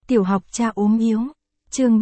Tiểu học cha ốm yếu. Chương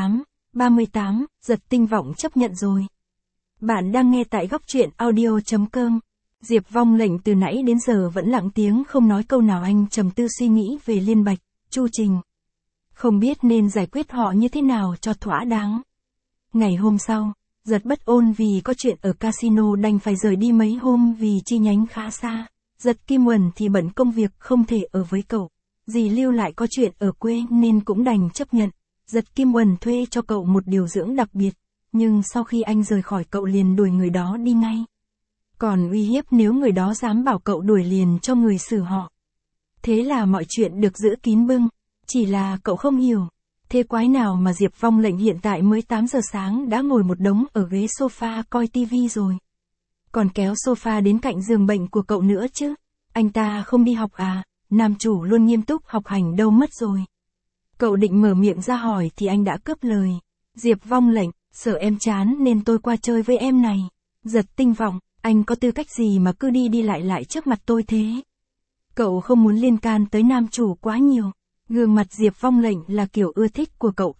38, Giật Tinh Vọng chấp nhận rồi. Bạn đang nghe tại góc truyện audio.com. Diệp Vong Lệnh từ nãy đến giờ vẫn lặng tiếng không nói câu nào. Anh trầm tư suy nghĩ về Liên Bạch, Chu Trình. Không biết nên giải quyết họ như thế nào cho thỏa đáng. Ngày hôm sau, Giật bất ôn vì có chuyện ở casino đành phải rời đi mấy hôm vì chi nhánh khá xa. Giật Kim Uẩn thì bận công việc không thể ở với cậu. Dì Lưu lại có chuyện ở quê nên cũng đành chấp nhận. Giật Kim Uẩn thuê cho cậu một điều dưỡng đặc biệt, nhưng sau khi anh rời khỏi cậu liền đuổi người đó đi ngay. Còn uy hiếp nếu người đó dám bảo cậu đuổi liền cho người xử họ. Thế là mọi chuyện được giữ kín bưng, chỉ là cậu không hiểu. Thế quái nào mà Diệp Vong Lệnh hiện tại mới 8 giờ sáng đã ngồi một đống ở ghế sofa coi tivi rồi. Còn kéo sofa đến cạnh giường bệnh của cậu nữa chứ. Anh ta không đi học à? Nam chủ luôn nghiêm túc học hành đâu mất rồi. Cậu định mở miệng ra hỏi thì anh đã cướp lời. Diệp Vong Lệnh, sợ em chán nên tôi qua chơi với em này. Giật Tinh Vọng, anh có tư cách gì mà cứ đi đi lại trước mặt tôi thế? Cậu không muốn liên can tới nam chủ quá nhiều. Gương mặt Diệp Vong Lệnh là kiểu ưa thích của cậu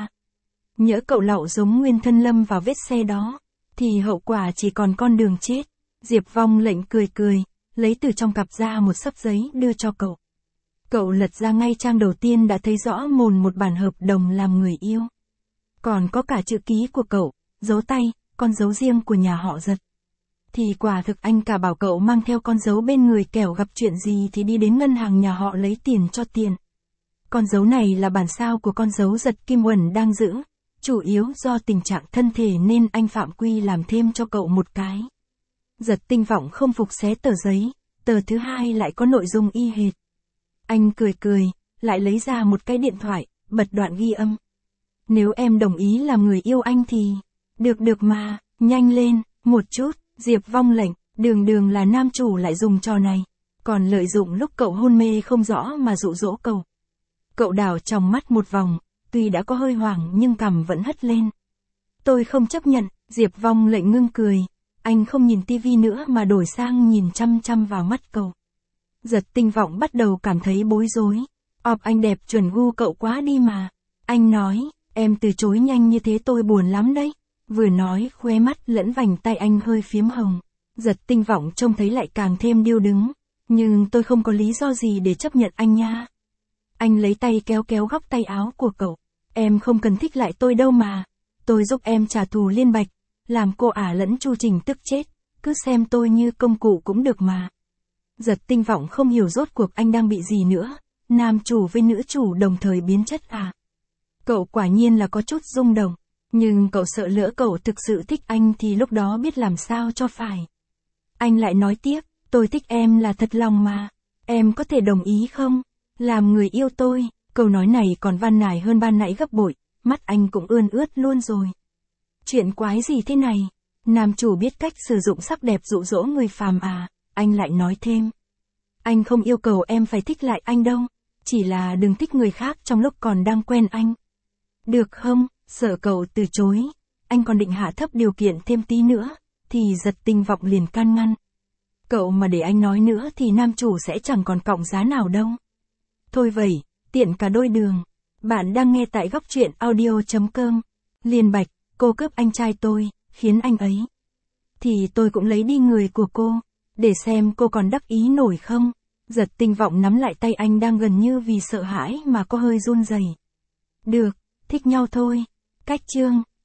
Nhỡ cậu lậu giống nguyên thân lâm vào vết xe đó, thì hậu quả chỉ còn con đường chết. Diệp Vong Lệnh cười, lấy từ trong cặp ra một xấp giấy đưa cho cậu. Cậu lật ra ngay trang đầu tiên đã thấy rõ mồn một bản hợp đồng làm người yêu. Còn có cả chữ ký của cậu, dấu tay, con dấu riêng của nhà họ Giật. Thì quả thực anh cả bảo cậu mang theo con dấu bên người kẻo gặp chuyện gì thì đi đến ngân hàng nhà họ lấy tiền cho tiền. Con dấu này là bản sao của con dấu Giật Kim Uẩn đang giữ. Chủ yếu do tình trạng thân thể nên anh Phạm Quy làm thêm cho cậu một cái. Giật Tinh Vọng không phục xé tờ giấy, tờ thứ hai lại có nội dung y hệt. Anh cười, lại lấy ra một cái điện thoại, bật đoạn ghi âm. Nếu em đồng ý làm người yêu anh thì... Được mà, nhanh lên, một chút. Diệp Vong Lệnh, đường là nam chủ lại dùng trò này. Còn lợi dụng lúc cậu hôn mê không rõ mà dụ dỗ cậu. Cậu đảo trong mắt một vòng, tuy đã có hơi hoảng nhưng cằm vẫn hất lên. Tôi không chấp nhận. Diệp Vong Lệnh ngưng cười. Anh không nhìn tivi nữa mà đổi sang nhìn chăm vào mắt cậu. Giật Tinh Vọng bắt đầu cảm thấy bối rối. Anh đẹp chuẩn gu cậu quá đi mà. Anh nói, em từ chối nhanh như thế tôi buồn lắm đấy. Vừa nói khóe mắt lẫn vành tay anh hơi phiếm hồng. Giật Tinh Vọng trông thấy lại càng thêm điêu đứng. Nhưng tôi không có lý do gì để chấp nhận anh nha. Anh lấy tay kéo góc tay áo của cậu. Em không cần thích lại tôi đâu mà. Tôi giúp em trả thù Liên Bạch. Làm cô ả lẫn Chu Trình tức chết. Cứ xem tôi như công cụ cũng được mà. Giật Tinh Vọng không hiểu rốt cuộc anh đang bị gì nữa. Nam chủ với nữ chủ đồng thời biến chất à? Cậu quả nhiên là có chút rung động. Nhưng cậu sợ lỡ cậu thực sự thích anh thì lúc đó biết làm sao cho phải. Anh lại nói tiếp, tôi thích em là thật lòng mà. Em có thể đồng ý không? Làm người yêu tôi. Câu nói này còn van nài hơn ban nãy gấp bội. Mắt anh cũng ươn ướt luôn rồi. Chuyện quái gì thế này? Nam chủ biết cách sử dụng sắc đẹp dụ dỗ người phàm à? Anh lại nói thêm. Anh không yêu cầu em phải thích lại anh đâu. Chỉ là đừng thích người khác trong lúc còn đang quen anh. Được không? Sợ cậu từ chối. Anh còn định hạ thấp điều kiện thêm tí nữa. Thì Giật Tinh Vọng liền can ngăn. Cậu mà để anh nói nữa thì nam chủ sẽ chẳng còn cọng giá nào đâu. Thôi vậy, tiện cả đôi đường. Bạn đang nghe tại góc truyện audio.com. Liên Bạch, cô cướp anh trai tôi, khiến anh ấy. Thì tôi cũng lấy đi người của cô. Để xem cô còn đắc ý nổi không. Giật Tinh Vọng nắm lại tay anh đang gần như vì sợ hãi mà có hơi run rẩy. Được, thích nhau thôi. Cách chương